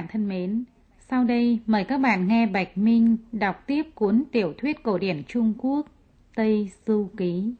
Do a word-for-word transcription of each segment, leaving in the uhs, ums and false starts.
bạn thân mến, sau đây mời các bạn nghe Bạch Minh đọc tiếp cuốn tiểu thuyết cổ điển Trung Quốc Tây Du Ký.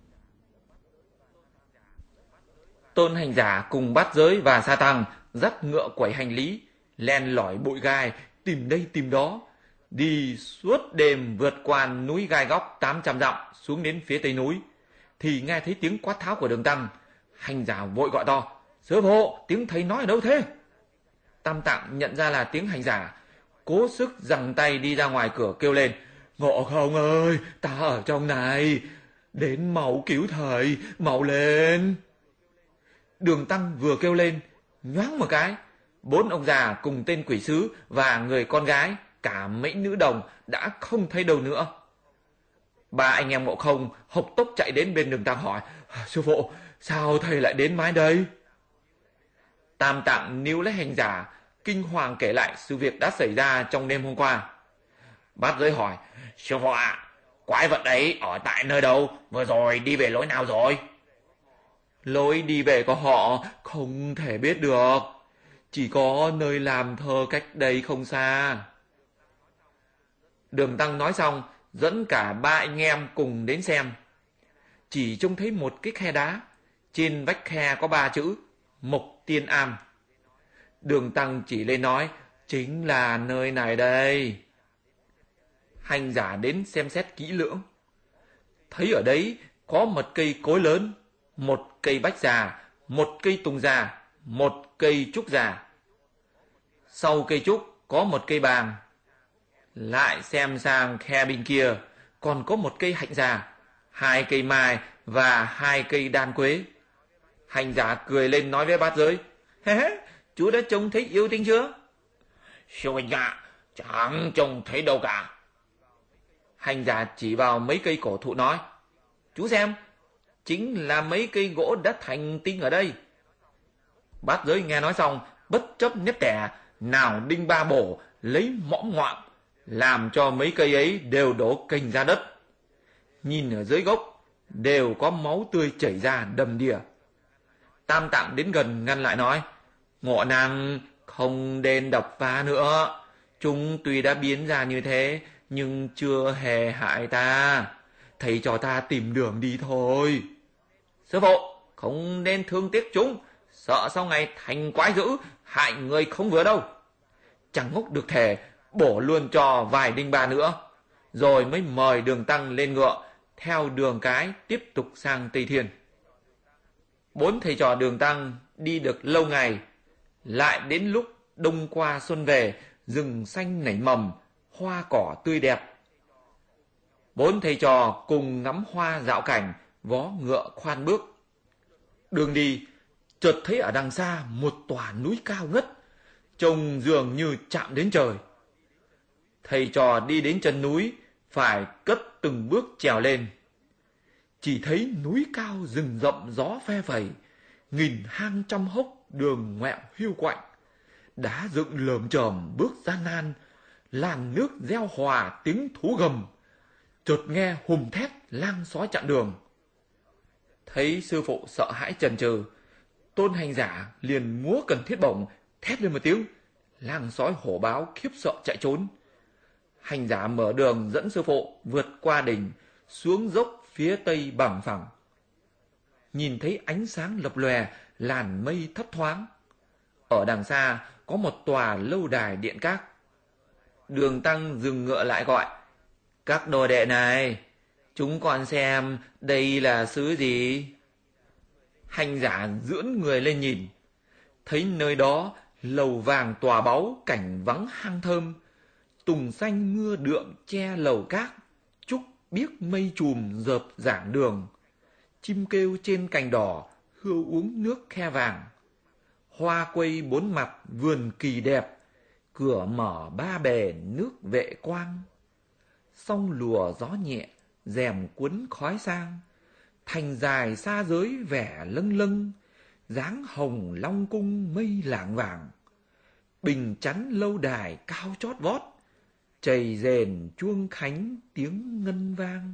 Tôn hành giả cùng Bát Giới và Sa Tăng dắt ngựa quẩy hành lý, len lỏi bụi gai, tìm đây tìm đó, đi suốt đêm vượt qua núi gai góc tám trăm dặm xuống đến phía tây núi, thì nghe thấy tiếng quát tháo của Đường Tăng. Hành giả vội gọi to: "Sư phụ, tiếng thầy nói ở đâu thế?" Tam Tạng nhận ra là tiếng hành giả, cố sức giằng tay đi ra ngoài cửa kêu lên: "Ngộ Không ơi, ta ở trong này, đến mau cứu thầy, mau lên!" Đường Tăng vừa kêu lên, nhoáng một cái, bốn ông già cùng tên quỷ sứ và người con gái, cả mấy nữ đồng đã không thấy đâu nữa. Ba anh em Ngộ Không hộc tốc chạy đến bên Đường Tăng hỏi: "Sư phụ, sao thầy lại đến mãi đây?" Tam Tạng níu lấy hành giả, kinh hoàng kể lại sự việc đã xảy ra trong đêm hôm qua. Bát Giới hỏi: "Sư phụ ạ, quái vật ấy ở tại nơi đâu, vừa rồi đi về lối nào rồi?" "Lối đi về của họ không thể biết được, chỉ có nơi làm thơ cách đây không xa." Đường Tăng nói xong, dẫn cả ba anh em cùng đến xem. Chỉ trông thấy một cái khe đá, trên vách khe có ba chữ Mộc Tiên Am. Đường Tăng chỉ lên nói: "Chính là nơi này đây." Hành giả đến xem xét kỹ lưỡng, thấy ở đấy có một cây cối lớn, một cây bách già, một cây tùng già, một cây trúc già. Sau cây trúc có một cây bàng. Lại xem sang khe bên kia, còn có một cây hạnh già, hai cây mai và hai cây đan quế. Hành giả cười lên nói với Bát Giới: "Hê hê, chú đã trông thấy yêu tinh chưa?" "Sư huynh ạ, chẳng trông thấy đâu cả." Hành giả chỉ vào mấy cây cổ thụ nói: "Chú xem, chính là mấy cây gỗ đã thành tinh ở đây." Bát Giới nghe nói xong, bất chấp nếp tẻ, nào đinh ba bổ, lấy mõm ngoạm, làm cho mấy cây ấy đều đổ cành ra đất. Nhìn ở dưới gốc, đều có máu tươi chảy ra đầm đìa. Tam Tạng đến gần ngăn lại nói: "Ngộ Năng, không nên đập phá nữa. Chúng tuy đã biến ra như thế, nhưng chưa hề hại ta. Thầy cho ta tìm đường đi thôi." "Sư phụ, không nên thương tiếc chúng, sợ sau ngày thành quái dữ, hại người không vừa đâu." Chẳng ngốc được thể, bổ luôn cho vài đinh ba nữa, rồi mới mời Đường Tăng lên ngựa, theo đường cái tiếp tục sang Tây Thiên. Bốn thầy trò Đường Tăng đi được lâu ngày, lại đến lúc đông qua xuân về, rừng xanh nảy mầm, hoa cỏ tươi đẹp. Bốn thầy trò cùng ngắm hoa dạo cảnh, vó ngựa khoan bước. Đường đi, chợt thấy ở đằng xa một tòa núi cao ngất, trông dường như chạm đến trời. Thầy trò đi đến chân núi, phải cất từng bước trèo lên. Chỉ thấy núi cao rừng rậm gió phe phẩy, nghìn hang trăm hốc đường ngoẹo hiu quạnh, đá dựng lởm chởm bước gian nan, làn nước reo hòa tiếng thú gầm. Chợt nghe hùm thét lang sói chặn đường. Thấy sư phụ sợ hãi chần chừ, Tôn hành giả liền múa cần thiết bổng, thét lên một tiếng, lang sói hổ báo khiếp sợ chạy trốn. Hành giả mở đường dẫn sư phụ vượt qua đỉnh, xuống dốc phía tây bằng phẳng. Nhìn thấy ánh sáng lập lòe, làn mây thấp thoáng. Ở đằng xa có một tòa lâu đài điện các. Đường Tăng dừng ngựa lại gọi: "Các đồ đệ này, chúng con xem đây là xứ gì?" Hành giả dưỡng người lên nhìn, thấy nơi đó lầu vàng tòa báu, cảnh vắng hang thơm, tùng xanh mưa đượm che lầu cát, trúc biếc mây trùm dợp giảng đường, chim kêu trên cành đỏ, hươu uống nước khe vàng. Hoa quây bốn mặt vườn kỳ đẹp, cửa mở ba bề nước vệ quang. Sông lùa gió nhẹ, rèm cuốn khói sang, thành dài xa giới vẻ lâng lâng, dáng hồng long cung mây lảng vàng. Bình chắn lâu đài cao chót vót, chầy rền chuông khánh tiếng ngân vang.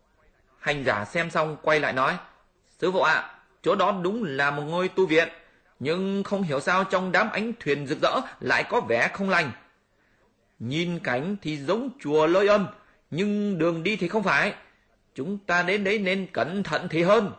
Hành giả xem xong quay lại nói: "Sư phụ ạ, chỗ đó đúng là một ngôi tu viện, nhưng không hiểu sao trong đám ánh thuyền rực rỡ lại có vẻ không lành. Nhìn cảnh thì giống chùa Lôi Âm, nhưng đường đi thì không phải. Chúng ta đến đấy nên cẩn thận thì hơn.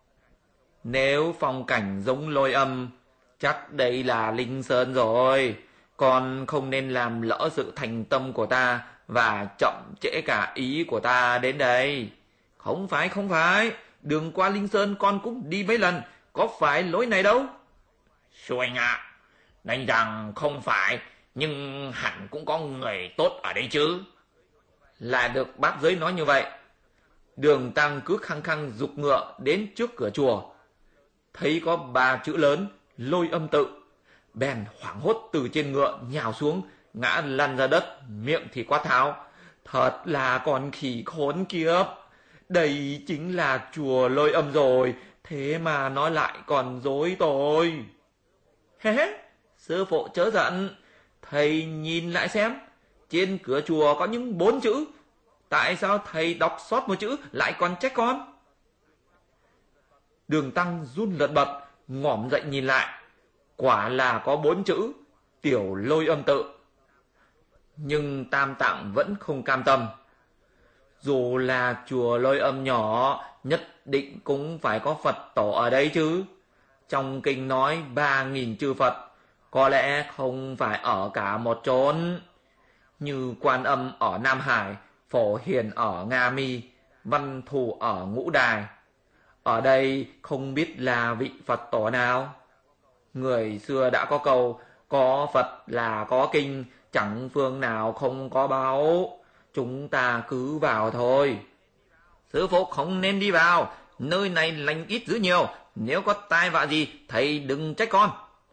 Nếu phong cảnh giống Lôi Âm, chắc đây là Linh Sơn rồi. Con không nên làm lỡ sự thành tâm của ta và chậm trễ cả ý của ta đến đây. Không phải, không phải. Đường qua Linh Sơn con cũng đi mấy lần, có phải lối này đâu. Sư anh ạ, à, đành rằng không phải, nhưng hẳn cũng có người tốt ở đây chứ. Là được bát giới nói như vậy. Đường Tăng cứ khăng khăng giục ngựa đến trước cửa chùa. Thấy có ba chữ lớn Lôi Âm tự, bèn hoảng hốt từ trên ngựa nhào xuống, ngã lăn ra đất, miệng thì quát tháo: Thật là con khỉ khốn kiếp! Đây chính là chùa Lôi Âm rồi, thế mà nói lại còn dối tôi. Hé hé, sư phụ chớ giận, thầy nhìn lại xem, trên cửa chùa có những bốn chữ, tại sao thầy đọc sót một chữ lại còn trách con? Đường Tăng run lật bật, ngỏm dậy nhìn lại, quả là có bốn chữ Tiểu Lôi Âm tự. Nhưng Tam Tạng vẫn không cam tâm. Dù là chùa Lôi Âm nhỏ, nhất định cũng phải có Phật tổ ở đây chứ. Trong kinh nói ba nghìn chư Phật, có lẽ không phải ở cả một chốn. Như Quan Âm ở Nam Hải, Phổ Hiền ở Nga Mi, Văn Thù ở Ngũ Đài. Ở đây không biết là vị Phật tổ nào. Người xưa đã có câu, có Phật là có kinh, chẳng phương nào không có báu. Chúng ta cứ vào thôi. Sư phụ không nên đi vào, nơi này lành ít dữ nhiều, nếu có tai vạ gì thầy đừng trách con.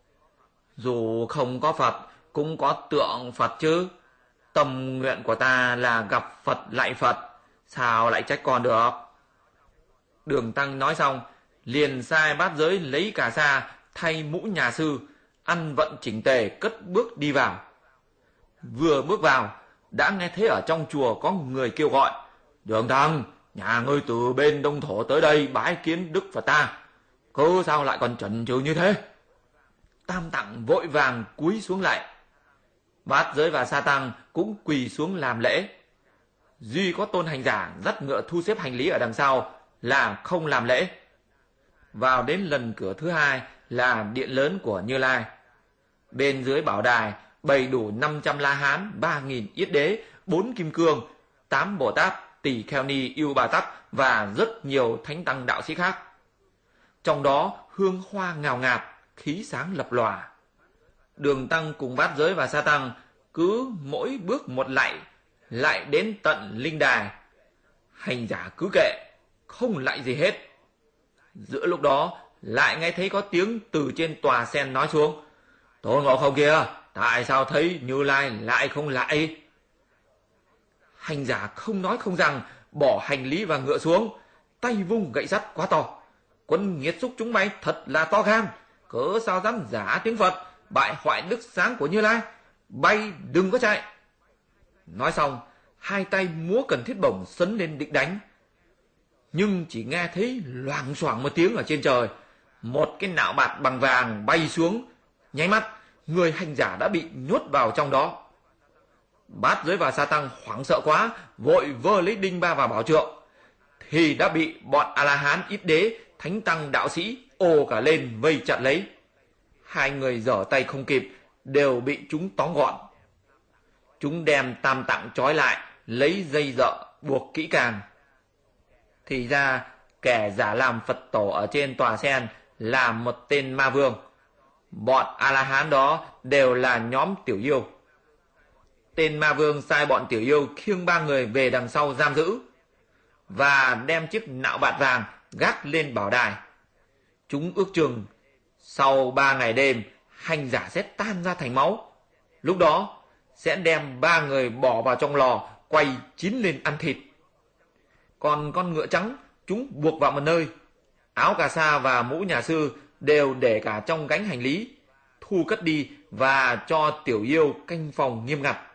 Dù không có Phật, cũng có tượng Phật chứ. Tâm nguyện của ta là gặp Phật lại Phật, sao lại trách con được? Đường Tăng nói xong, liền sai bát giới lấy cà sa, thay mũ nhà sư, ăn vận chỉnh tề, cất bước đi vào. Vừa bước vào, đã nghe thấy ở trong chùa có người kêu gọi: Đường Tăng, nhà ngươi từ bên Đông Thổ tới đây bái kiến Đức Phật ta, cứ sao lại còn chần chừ như thế? Tam Tạng vội vàng cúi xuống lại. Bát giới và Sa Tăng cũng quỳ xuống làm lễ. Duy có Tôn Hành Giả dắt ngựa thu xếp hành lý ở đằng sau là không làm lễ. Vào đến lần cửa thứ hai là điện lớn của Như Lai. Bên dưới bảo đài bày đủ năm trăm La Hán, ba nghìn Yết Đế, bốn Kim Cương, tám Bồ Tát, Tỳ Kheo Ni, Yêu Bà Tát và rất nhiều thánh tăng đạo sĩ khác. Trong đó hương hoa ngào ngạt, khí sáng lập lòa. Đường Tăng cùng bát giới và Sa Tăng cứ mỗi bước một lạy, lại đến tận linh đài. Hành giả cứ kệ, không lạy gì hết. Giữa lúc đó lại nghe thấy có tiếng từ trên tòa sen nói xuống: Tôn Ngộ Không kia, tại sao thấy Như Lai lại không lạy? Hành giả không nói không rằng, bỏ hành lý và ngựa xuống, tay vung gậy sắt quá to: Quân nghiệt xúc chúng mày thật là to gan, cớ sao dám giả tiếng Phật, bại hoại đức sáng của Như Lai, bay đừng có chạy. Nói xong, hai tay múa cần thiết bổng sấn lên định đánh. Nhưng chỉ nghe thấy loảng xoảng một tiếng ở trên trời, một cái nạo bạt bằng vàng bay xuống. Nháy mắt, người hành giả đã bị nhốt vào trong đó. Bát giới và Sa Tăng hoảng sợ quá, vội vơ lấy đinh ba và bảo trượng, thì đã bị bọn A-la-hán, Yết Đế, thánh tăng đạo sĩ ồ cả lên vây chặn lấy. Hai người giở tay không kịp, đều bị chúng tóm gọn. Chúng đem Tam Tạng trói lại, lấy dây dợ buộc kỹ càng. Thì ra kẻ giả làm Phật tổ ở trên tòa sen là một tên ma vương. Bọn A-la-hán đó đều là nhóm tiểu yêu. Tên ma vương sai bọn tiểu yêu khiêng ba người về đằng sau giam giữ, và đem chiếc nạo bạt vàng gác lên bảo đài. Chúng ước chừng sau ba ngày đêm, hành giả sẽ tan ra thành máu. Lúc đó sẽ đem ba người bỏ vào trong lò quay chín lên ăn thịt. Còn con ngựa trắng chúng buộc vào một nơi. Áo cà sa và mũ nhà sư đều để cả trong gánh hành lý, thu cất đi và cho tiểu yêu canh phòng nghiêm ngặt.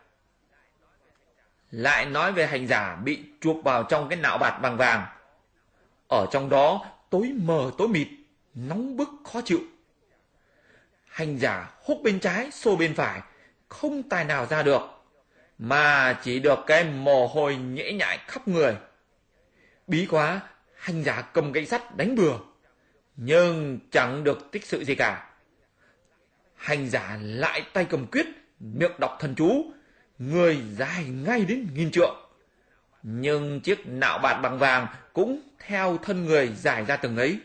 Lại nói về hành giả bị chuộc vào trong cái nạo bạt bằng vàng. Ở trong đó tối mờ tối mịt, nóng bức khó chịu. Hành giả húc bên trái, xô bên phải, không tài nào ra được, mà chỉ được cái mồ hôi nhễ nhại khắp người. Bí quá, hành giả cầm gậy sắt đánh bừa, nhưng chẳng được tích sự gì cả. Hành giả lại tay cầm quyết, miệng đọc thần chú, người dài ngay đến nghìn trượng. Nhưng chiếc nạo bạt bằng vàng cũng theo thân người dài ra từng ấy.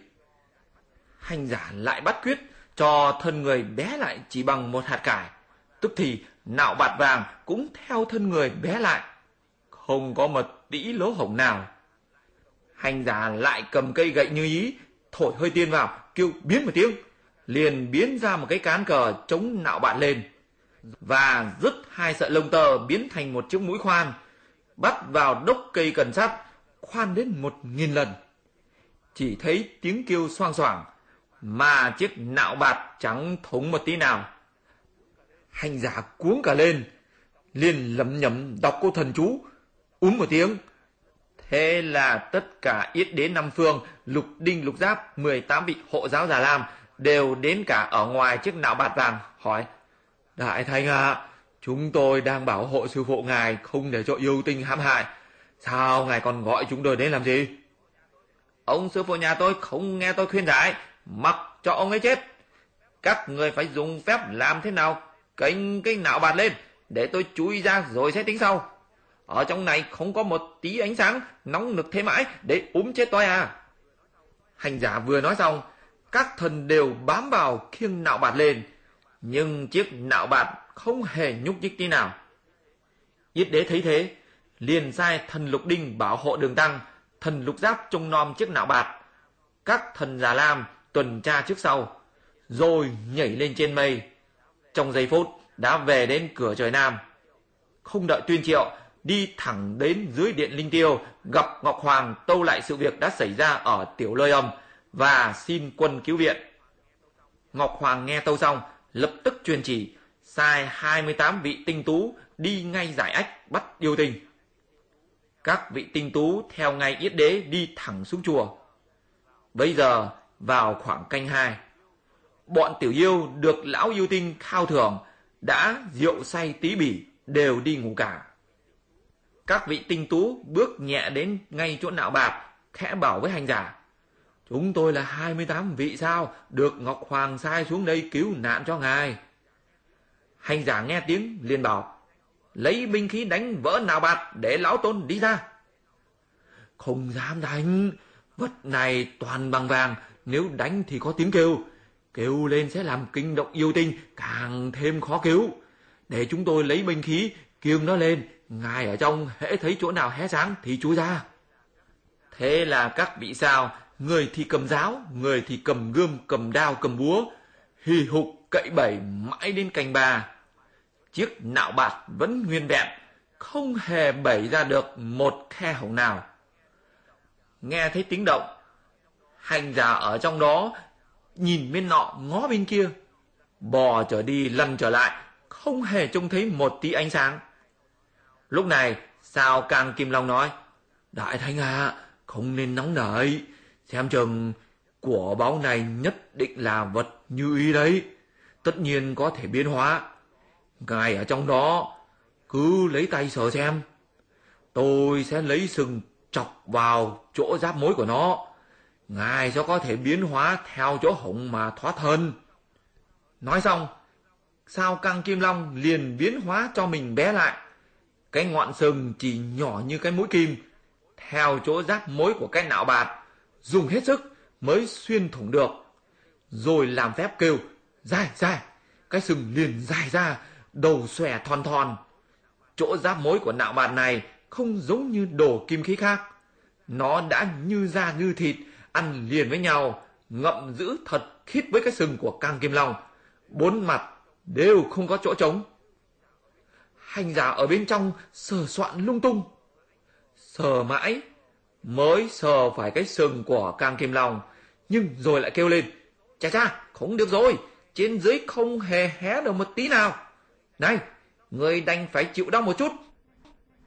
Hành giả lại bắt quyết cho thân người bé lại chỉ bằng một hạt cải, tức thì nạo bạt vàng cũng theo thân người bé lại, không có một tĩ lỗ hổng nào. Hành giả lại cầm cây gậy như ý, thổi hơi tiên vào, kêu biến một tiếng, liền biến ra một cái cán cờ chống nạo bạt lên, và dứt hai sợi lông tơ biến thành một chiếc mũi khoan, bắt vào đốc cây cần sắt, khoan đến một nghìn lần. Chỉ thấy tiếng kêu xoang xoảng, mà chiếc nạo bạt chẳng thủng một tí nào. Hành giả cuống cả lên, liền lẩm nhẩm đọc câu thần chú, úm một tiếng. Thế là tất cả yết đế năm phương, lục đinh lục giáp, mười tám vị hộ giáo Già Lam đều đến cả ở ngoài chiếc nạo bạt vàng, hỏi: Đại Thánh ạ, à, chúng tôi đang bảo hộ sư phụ ngài không để cho yêu tinh hãm hại, sao ngài còn gọi chúng tôi đến làm gì? Ông sư phụ nhà tôi không nghe tôi khuyên giải, mặc cho ông ấy chết. Các người phải dùng phép làm thế nào kênh cái nạo bạt lên, để tôi chui ra rồi sẽ tính sau. Ở trong này không có một tí ánh sáng, nóng nực thế mãi để úm chết tôi à. Hành giả vừa nói xong, các thần đều bám vào khiêng nạo bạt lên, nhưng chiếc nạo bạt không hề nhúc nhích tí nào. Yết đế thấy thế, liền sai thần lục đinh bảo hộ đường tăng, thần lục giáp trông nom chiếc nạo bạt, các thần Già Lam tuần tra trước sau, rồi nhảy lên trên mây. Trong giây phút đã về đến cửa trời Nam. Không đợi tuyên triệu, đi thẳng đến dưới điện Linh Tiêu, gặp Ngọc Hoàng tâu lại sự việc đã xảy ra ở Tiểu Lôi Âm và xin quân cứu viện. Ngọc Hoàng nghe tâu xong, lập tức truyền chỉ, sai hai mươi tám vị tinh tú đi ngay giải ách bắt yêu tinh. Các vị tinh tú theo ngay yết đế đi thẳng xuống chùa. Bây giờ vào khoảng canh hai, bọn tiểu yêu được lão yêu tinh khao thưởng, đã rượu say tí bỉ, đều đi ngủ cả. Các vị tinh tú bước nhẹ đến ngay chỗ nạo bạt, khẽ bảo với hành giả: Chúng tôi là hai mươi tám vị sao, được Ngọc Hoàng sai xuống đây cứu nạn cho ngài. Hành giả nghe tiếng liền bảo: Lấy binh khí đánh vỡ nạo bạt để lão tôn đi ra. Không dám đánh, vật này toàn bằng vàng, nếu đánh thì có tiếng kêu, kêu lên sẽ làm kinh động yêu tinh, càng thêm khó cứu. Để chúng tôi lấy binh khí kiêng nó lên, ngài ở trong hễ thấy chỗ nào hé sáng thì chui ra. Thế là các vị sao, người thì cầm giáo, người thì cầm gươm, cầm đao, cầm búa, hì hục cậy bẩy mãi đến canh ba. Chiếc nạo bạt vẫn nguyên vẹn, không hề bẩy ra được một khe hổng nào. Nghe thấy tiếng động, hành giả ở trong đó nhìn bên nọ ngó bên kia, bò trở đi lăn trở lại, không hề trông thấy một tí ánh sáng. Lúc này Sao Càng Kim Long nói: Đại Thánh à, không nên nóng nảy, xem chừng của báu này nhất định là vật như ý đấy, tất nhiên có thể biến hóa. Ngài ở trong đó cứ lấy tay sờ xem, tôi sẽ lấy sừng chọc vào chỗ giáp mối của nó, ngài sẽ có thể biến hóa theo chỗ hổng mà thoát thân. Nói xong, Sao Càng Kim Long liền biến hóa cho mình bé lại, cái ngọn sừng chỉ nhỏ như cái mũi kim, theo chỗ giáp mối của cái nạo bạt, dùng hết sức mới xuyên thủng được. Rồi làm phép kêu dài dài, cái sừng liền dài ra, đầu xòe thon thon. Chỗ giáp mối của nạo bạt này không giống như đồ kim khí khác, nó đã như da như thịt, ăn liền với nhau, ngậm giữ thật khít với cái sừng của Càng Kim Long, bốn mặt đều không có chỗ trống. Hành giả ở bên trong sờ soạn lung tung, sờ mãi mới sờ phải cái sừng của Càng Kim Long, nhưng rồi lại kêu lên: Chà chà, không được rồi, trên dưới không hề hé được một tí nào. Này, người đành phải chịu đau một chút,